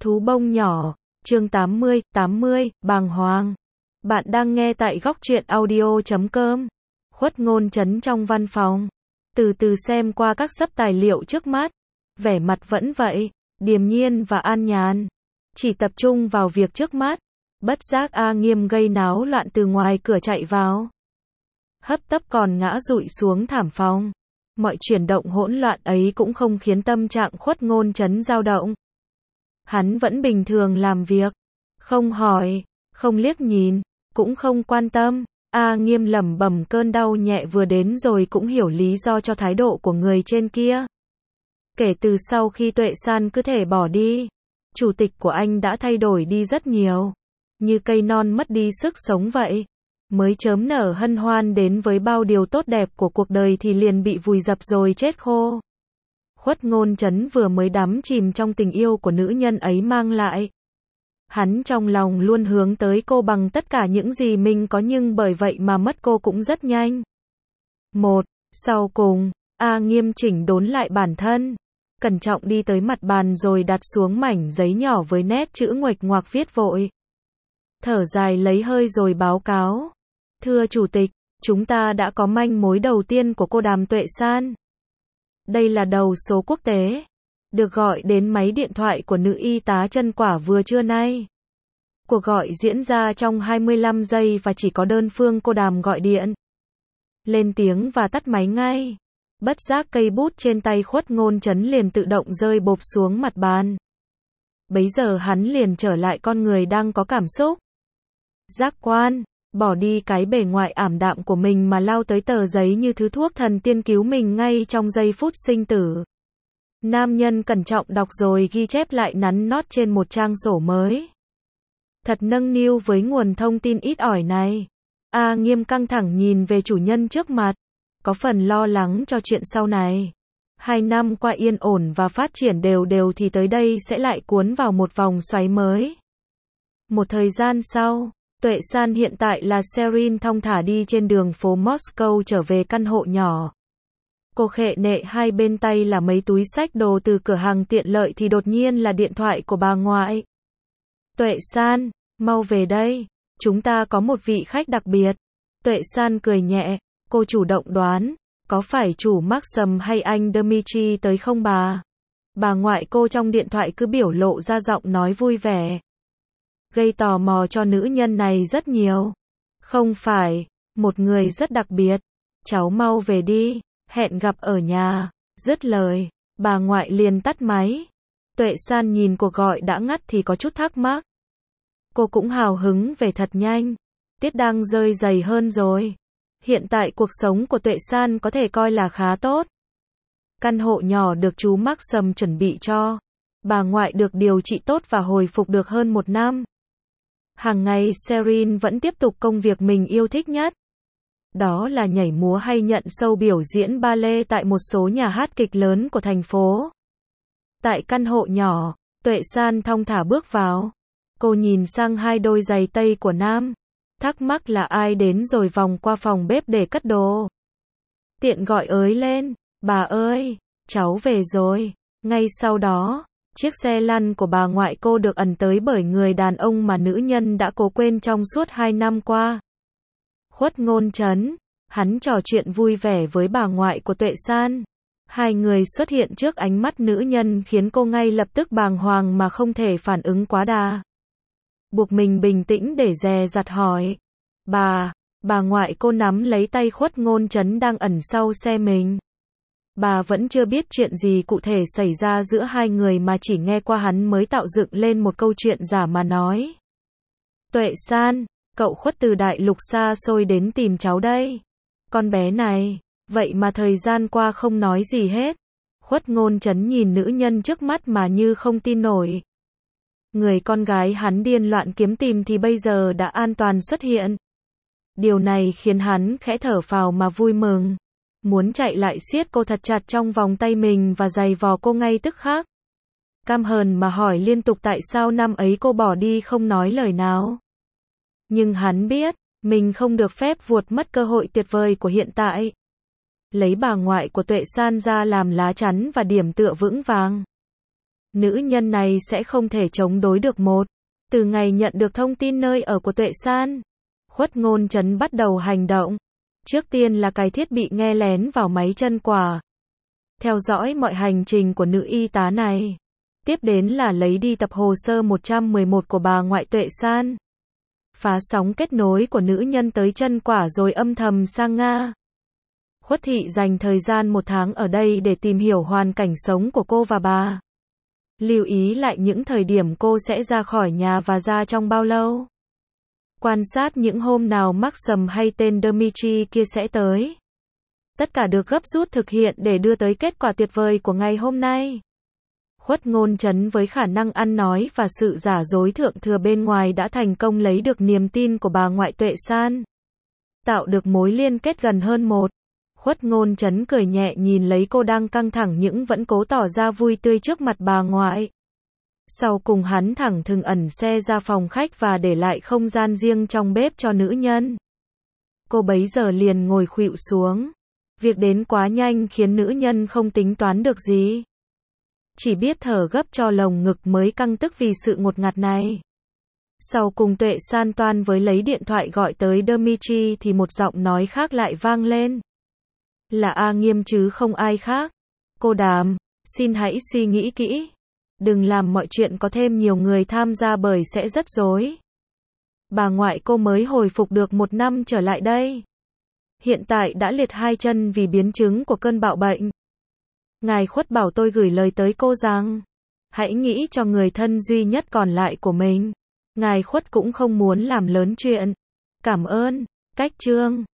Thú bông nhỏ, chương 80, bàng hoàng. Bạn đang nghe tại góc truyện audio.com. Khuất Ngôn Chấn trong văn phòng. Từ từ xem qua các xấp tài liệu trước mắt. Vẻ mặt vẫn vậy, điềm nhiên và an nhàn. Chỉ tập trung vào việc trước mắt. Bất giác A Nghiêm gây náo loạn từ ngoài cửa chạy vào. Hấp tấp còn ngã rụi xuống thảm phòng. Mọi chuyển động hỗn loạn ấy cũng không khiến tâm trạng Khuất Ngôn Chấn dao động. Hắn vẫn bình thường làm việc, không hỏi, không liếc nhìn, cũng không quan tâm. A Nghiêm lẩm bẩm cơn đau nhẹ vừa đến rồi cũng hiểu lý do cho thái độ của người trên kia. Kể từ sau khi Tuệ San cứ thể bỏ đi, chủ tịch của anh đã thay đổi đi rất nhiều, như cây non mất đi sức sống vậy. Mới chớm nở hân hoan đến với bao điều tốt đẹp của cuộc đời thì liền bị vùi dập rồi chết khô. Khuất Ngôn Chấn vừa mới đắm chìm trong tình yêu của nữ nhân ấy mang lại. Hắn trong lòng luôn hướng tới cô bằng tất cả những gì mình có, nhưng bởi vậy mà mất cô cũng rất nhanh. Sau cùng, A Nghiêm chỉnh đốn lại bản thân, cẩn trọng đi tới mặt bàn rồi đặt xuống mảnh giấy nhỏ với nét chữ nguệch ngoạc viết vội. Thở dài lấy hơi rồi báo cáo. Thưa Chủ tịch, chúng ta đã có manh mối đầu tiên của cô Đàm Tuệ San. Đây là đầu số quốc tế, được gọi đến máy điện thoại của nữ y tá Chân Quả vừa trưa nay. Cuộc gọi diễn ra trong 25 giây và chỉ có đơn phương cô Đàm gọi điện. Lên tiếng và tắt máy ngay. Bất giác cây bút trên tay Khuất Ngôn Chấn liền tự động rơi bộp xuống mặt bàn. Bấy giờ hắn liền trở lại con người đang có cảm xúc. Giác quan, bỏ đi cái bề ngoài ảm đạm của mình mà lao tới tờ giấy như thứ thuốc thần tiên cứu mình ngay trong giây phút sinh tử. Nam nhân cẩn trọng đọc rồi ghi chép lại nắn nót trên một trang sổ mới. Thật nâng niu với nguồn thông tin ít ỏi này. A Nghiêm căng thẳng nhìn về chủ nhân trước mặt, có phần lo lắng cho chuyện sau này. 2 năm qua yên ổn và phát triển đều đều thì tới đây sẽ lại cuốn vào một vòng xoáy mới. Một thời gian sau, Tuệ San hiện tại là Serin thong thả đi trên đường phố Moscow trở về căn hộ nhỏ. Cô khệ nệ hai bên tay là mấy túi xách đồ từ cửa hàng tiện lợi thì đột nhiên là điện thoại của bà ngoại. Tuệ San, mau về đây, chúng ta có một vị khách đặc biệt. Tuệ San cười nhẹ, cô chủ động đoán, có phải chủ Maxim hay anh Dmitry tới không bà? Bà ngoại cô trong điện thoại cứ biểu lộ ra giọng nói vui vẻ, gây tò mò cho nữ nhân này rất nhiều. Không phải, một người rất đặc biệt. Cháu mau về đi, hẹn gặp ở nhà. Dứt lời, bà ngoại liền tắt máy. Tuệ San nhìn cuộc gọi đã ngắt thì có chút thắc mắc. Cô cũng hào hứng về thật nhanh. Tiết đang rơi dày hơn rồi. Hiện tại cuộc sống của Tuệ San có thể coi là khá tốt. Căn hộ nhỏ được chú Maxim chuẩn bị cho. Bà ngoại được điều trị tốt và hồi phục được hơn 1 năm. Hàng ngày Serin vẫn tiếp tục công việc mình yêu thích nhất. Đó là nhảy múa hay nhận show biểu diễn ballet tại một số nhà hát kịch lớn của thành phố. Tại căn hộ nhỏ, Tuệ San thong thả bước vào. Cô nhìn sang 2 đôi giày tây của Nam. Thắc mắc là ai đến rồi vòng qua phòng bếp để cất đồ. Tiện gọi ới lên, bà ơi, cháu về rồi. Ngay sau đó, chiếc xe lăn của bà ngoại cô được ẩn tới bởi người đàn ông mà nữ nhân đã cố quên trong suốt 2 năm qua. Khuất Ngôn Chấn, hắn trò chuyện vui vẻ với bà ngoại của Tuệ San. 2 người xuất hiện trước ánh mắt nữ nhân khiến cô ngay lập tức bàng hoàng mà không thể phản ứng quá đà. Buộc mình bình tĩnh để dè dặt hỏi. Bà ngoại cô nắm lấy tay Khuất Ngôn Chấn đang ẩn sau xe mình. Bà vẫn chưa biết chuyện gì cụ thể xảy ra giữa 2 người mà chỉ nghe qua hắn mới tạo dựng lên một câu chuyện giả mà nói. Tuệ San, cậu Khuất từ đại lục xa xôi đến tìm cháu đây. Con bé này, vậy mà thời gian qua không nói gì hết. Khuất Ngôn Chấn nhìn nữ nhân trước mắt mà như không tin nổi. Người con gái hắn điên loạn kiếm tìm thì bây giờ đã an toàn xuất hiện. Điều này khiến hắn khẽ thở phào mà vui mừng. Muốn chạy lại siết cô thật chặt trong vòng tay mình và giày vò cô ngay tức khắc. Cam hờn mà hỏi liên tục tại sao năm ấy cô bỏ đi không nói lời nào. Nhưng hắn biết, mình không được phép vuột mất cơ hội tuyệt vời của hiện tại. Lấy bà ngoại của Tuệ San ra làm lá chắn và điểm tựa vững vàng. Nữ nhân này sẽ không thể chống đối được một. Từ ngày nhận được thông tin nơi ở của Tuệ San, Khuất Ngôn Trấn bắt đầu hành động. Trước tiên là cài thiết bị nghe lén vào máy chân quả. Theo dõi mọi hành trình của nữ y tá này. Tiếp đến là lấy đi tập hồ sơ 111 của bà ngoại Tuệ San. Phá sóng kết nối của nữ nhân tới chân quả rồi âm thầm sang Nga. Khuất Thị dành thời gian 1 tháng ở đây để tìm hiểu hoàn cảnh sống của cô và bà. Lưu ý lại những thời điểm cô sẽ ra khỏi nhà và ra trong bao lâu. Quan sát những hôm nào Maxim hay tên Dmitry kia sẽ tới. Tất cả được gấp rút thực hiện để đưa tới kết quả tuyệt vời của ngày hôm nay. Khuất Ngôn Trấn với khả năng ăn nói và sự giả dối thượng thừa bên ngoài đã thành công lấy được niềm tin của bà ngoại Tuệ San. Tạo được mối liên kết gần hơn một. Khuất Ngôn Trấn cười nhẹ nhìn lấy cô đang căng thẳng nhưng vẫn cố tỏ ra vui tươi trước mặt bà ngoại. Sau cùng hắn thẳng thừng ẩn xe ra phòng khách và để lại không gian riêng trong bếp cho nữ nhân. Cô bấy giờ liền ngồi khuỵu xuống. Việc đến quá nhanh khiến nữ nhân không tính toán được gì. Chỉ biết thở gấp cho lồng ngực mới căng tức vì sự ngột ngạt này. Sau cùng Tuệ San toan với lấy điện thoại gọi tới Dmitry thì một giọng nói khác lại vang lên. Là A Nghiêm chứ không ai khác. Cô Đàm, xin hãy suy nghĩ kỹ. Đừng làm mọi chuyện có thêm nhiều người tham gia bởi sẽ rất rối. Bà ngoại cô mới hồi phục được 1 năm trở lại đây. Hiện tại đã liệt 2 chân vì biến chứng của cơn bạo bệnh. Ngài Khuất bảo tôi gửi lời tới cô rằng, hãy nghĩ cho người thân duy nhất còn lại của mình. Ngài Khuất cũng không muốn làm lớn chuyện. Cảm ơn. Cách chương